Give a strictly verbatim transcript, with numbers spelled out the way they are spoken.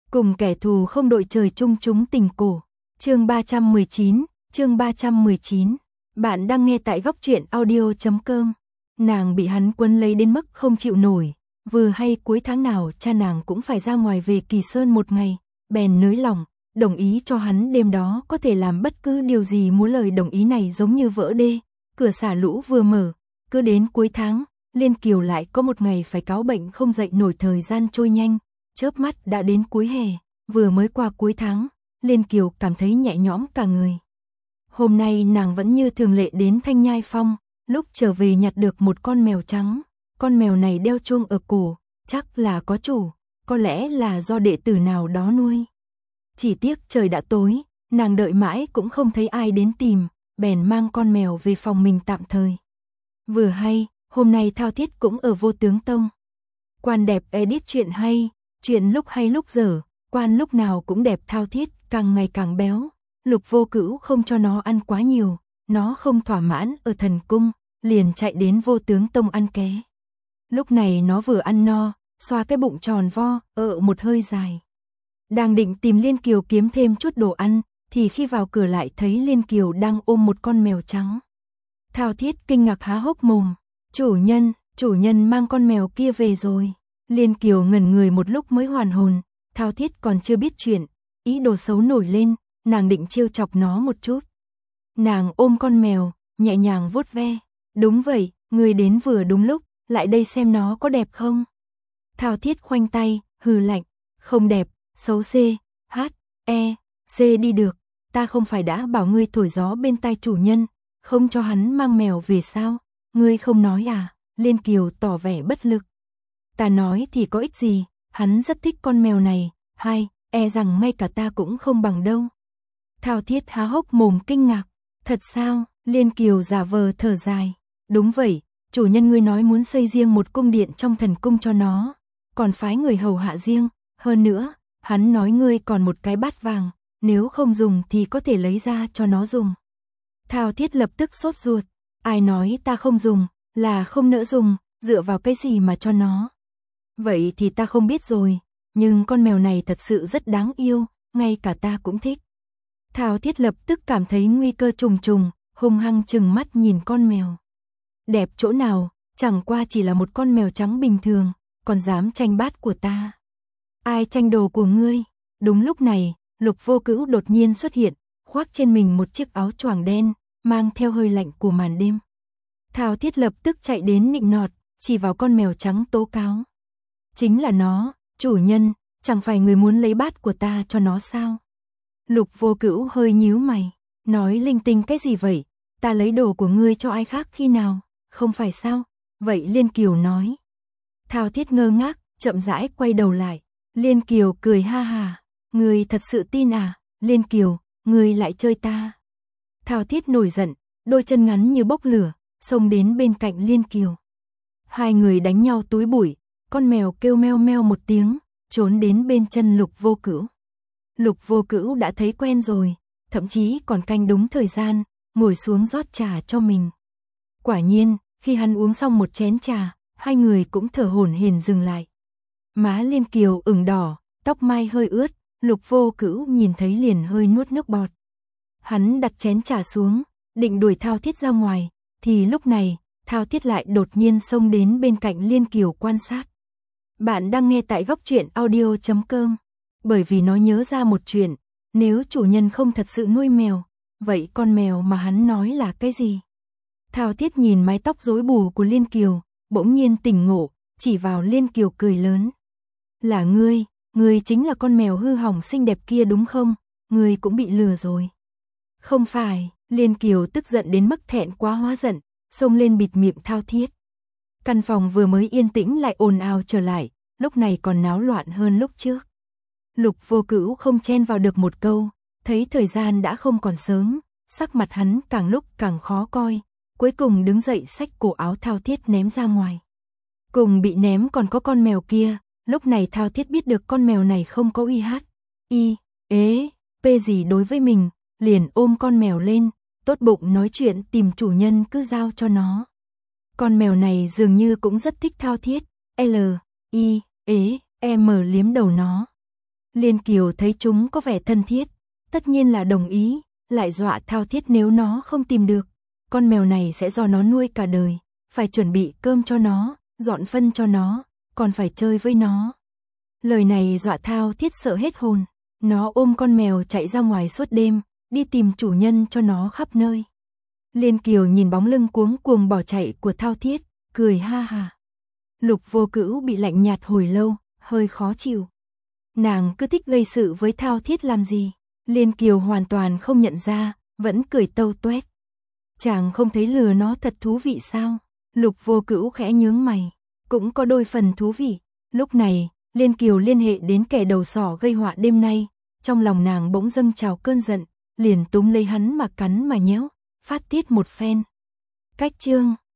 Cùng kẻ thù không đội trời chung chúng tình cổ. Chương ba trăm mười chín, chương ba trăm mười chín. Bạn đang nghe tại góc truyện audio chấm com. Nàng bị hắn quấn lấy đến mức không chịu nổi, vừa hay cuối tháng nào cha nàng cũng phải ra ngoài về Kỳ Sơn một ngày, bèn nới lòng, đồng ý cho hắn đêm đó có thể làm bất cứ điều gì muốn. Lời đồng ý này giống như vỡ đê, cửa xả lũ vừa mở, cứ đến cuối tháng, Liên Kiều lại có một ngày phải cáo bệnh không dậy nổi. Thời gian trôi nhanh, chớp mắt đã đến cuối hè, vừa mới qua cuối tháng, Liên Kiều cảm thấy nhẹ nhõm cả người. Hôm nay nàng vẫn như thường lệ đến Thanh Nhai Phong, lúc trở về nhặt được một con mèo trắng, con mèo này đeo chuông ở cổ, chắc là có chủ, có lẽ là do đệ tử nào đó nuôi. Chỉ tiếc trời đã tối, nàng đợi mãi cũng không thấy ai đến tìm, bèn mang con mèo về phòng mình tạm thời. Vừa hay, hôm nay Thao Thiết cũng ở Vô Tướng Tông. Quan đẹp edit chuyện hay, chuyện lúc hay lúc dở, quan lúc nào cũng đẹp. Thao Thiết càng ngày càng béo, Lục Vô Cữu không cho nó ăn quá nhiều, nó không thỏa mãn ở thần cung, liền chạy đến Vô Tướng Tông ăn ké. Lúc này nó vừa ăn no, xoa cái bụng tròn vo, ợ một hơi dài. Đang định tìm Liên Kiều kiếm thêm chút đồ ăn, thì khi vào cửa lại thấy Liên Kiều đang ôm một con mèo trắng. Thao Thiết kinh ngạc há hốc mồm, chủ nhân, chủ nhân mang con mèo kia về rồi. Liên Kiều ngẩn người một lúc mới hoàn hồn, Thao Thiết còn chưa biết chuyện, ý đồ xấu nổi lên, nàng định trêu chọc nó một chút. Nàng ôm con mèo, nhẹ nhàng vuốt ve, đúng vậy, người đến vừa đúng lúc, lại đây xem nó có đẹp không. Thao Thiết khoanh tay, hừ lạnh, không đẹp, xấu c, h, e, c đi được, ta không phải đã bảo ngươi thổi gió bên tai chủ nhân, không cho hắn mang mèo về sao, ngươi không nói à? Liên Kiều tỏ vẻ bất lực. Ta nói thì có ích gì, hắn rất thích con mèo này, hai, e rằng ngay cả ta cũng không bằng đâu. Thao Thiết há hốc mồm kinh ngạc, thật sao? Liên Kiều giả vờ thở dài, đúng vậy, chủ nhân ngươi nói muốn xây riêng một cung điện trong thần cung cho nó, còn phái người hầu hạ riêng, hơn nữa, hắn nói ngươi còn một cái bát vàng, nếu không dùng thì có thể lấy ra cho nó dùng. Thao Thiết lập tức sốt ruột, ai nói ta không dùng, là không nỡ dùng, dựa vào cái gì mà cho nó. Vậy thì ta không biết rồi, nhưng con mèo này thật sự rất đáng yêu, ngay cả ta cũng thích. Thao Thiết lập tức cảm thấy nguy cơ trùng trùng, hung hăng trừng mắt nhìn con mèo. Đẹp chỗ nào, chẳng qua chỉ là một con mèo trắng bình thường, còn dám tranh bát của ta. Ai tranh đồ của ngươi? Đúng lúc này, Lục Vô Cữu đột nhiên xuất hiện, khoác trên mình một chiếc áo choàng đen, mang theo hơi lạnh của màn đêm. Thao Thiết lập tức chạy đến nịnh nọt, chỉ vào con mèo trắng tố cáo. Chính là nó, chủ nhân, chẳng phải người muốn lấy bát của ta cho nó sao? Lục Vô Cữu hơi nhíu mày, nói linh tinh cái gì vậy? Ta lấy đồ của ngươi cho ai khác khi nào? Không phải sao? Vậy Liên Kiều nói. Thao Thiết ngơ ngác, chậm rãi quay đầu lại. Liên Kiều cười ha hà, ngươi thật sự tin à? Liên Kiều, ngươi lại chơi ta. Thao Thiết nổi giận, đôi chân ngắn như bốc lửa, xông đến bên cạnh Liên Kiều. Hai người đánh nhau túi bụi, con mèo kêu meo meo một tiếng, trốn đến bên chân Lục Vô Cữu. Lục Vô Cữu đã thấy quen rồi, thậm chí còn canh đúng thời gian, ngồi xuống rót trà cho mình. Quả nhiên, khi hắn uống xong một chén trà, hai người cũng thở hổn hển dừng lại. Má Liên Kiều ửng đỏ, tóc mai hơi ướt, Lục Vô Cữu nhìn thấy liền hơi nuốt nước bọt. Hắn đặt chén trà xuống, định đuổi Thao Thiết ra ngoài, thì lúc này, Thao Thiết lại đột nhiên xông đến bên cạnh Liên Kiều quan sát. Bạn đang nghe tại góc truyện audio chấm com. Bởi vì nó nhớ ra một chuyện, nếu chủ nhân không thật sự nuôi mèo, vậy con mèo mà hắn nói là cái gì? Thao Thiết nhìn mái tóc rối bù của Liên Kiều, bỗng nhiên tỉnh ngộ, chỉ vào Liên Kiều cười lớn. Là ngươi, ngươi chính là con mèo hư hỏng xinh đẹp kia đúng không? Ngươi cũng bị lừa rồi. Không phải, Liên Kiều tức giận đến mức thẹn quá hóa giận, xông lên bịt miệng Thao Thiết. Căn phòng vừa mới yên tĩnh lại ồn ào trở lại, lúc này còn náo loạn hơn lúc trước. Lục Vô Cữu không chen vào được một câu, thấy thời gian đã không còn sớm, sắc mặt hắn càng lúc càng khó coi, cuối cùng đứng dậy xách cổ áo Thao Thiết ném ra ngoài. Cùng bị ném còn có con mèo kia, lúc này Thao Thiết biết được con mèo này không có y hát, y, ế, pê gì đối với mình, liền ôm con mèo lên, tốt bụng nói chuyện tìm chủ nhân cứ giao cho nó. Con mèo này dường như cũng rất thích Thao Thiết, L, I, ế, M liếm đầu nó. Liên Kiều thấy chúng có vẻ thân thiết, tất nhiên là đồng ý, lại dọa Thao Thiết nếu nó không tìm được, con mèo này sẽ do nó nuôi cả đời, phải chuẩn bị cơm cho nó, dọn phân cho nó, còn phải chơi với nó. Lời này dọa Thao Thiết sợ hết hồn, nó ôm con mèo chạy ra ngoài suốt đêm, đi tìm chủ nhân cho nó khắp nơi. Liên Kiều nhìn bóng lưng cuống cuồng bỏ chạy của Thao Thiết, cười ha ha. Lục Vô Cữu bị lạnh nhạt hồi lâu, hơi khó chịu. Nàng cứ thích gây sự với Thao Thiết làm gì? Liên Kiều hoàn toàn không nhận ra, vẫn cười tâu tuét. Chàng không thấy lừa nó thật thú vị sao? Lục Vô Cữu khẽ nhướng mày, cũng có đôi phần thú vị. Lúc này, Liên Kiều liên hệ đến kẻ đầu sỏ gây họa đêm nay, trong lòng nàng bỗng dâng trào cơn giận, liền túm lấy hắn mà cắn mà nhéo, phát tiết một phen. Cách chương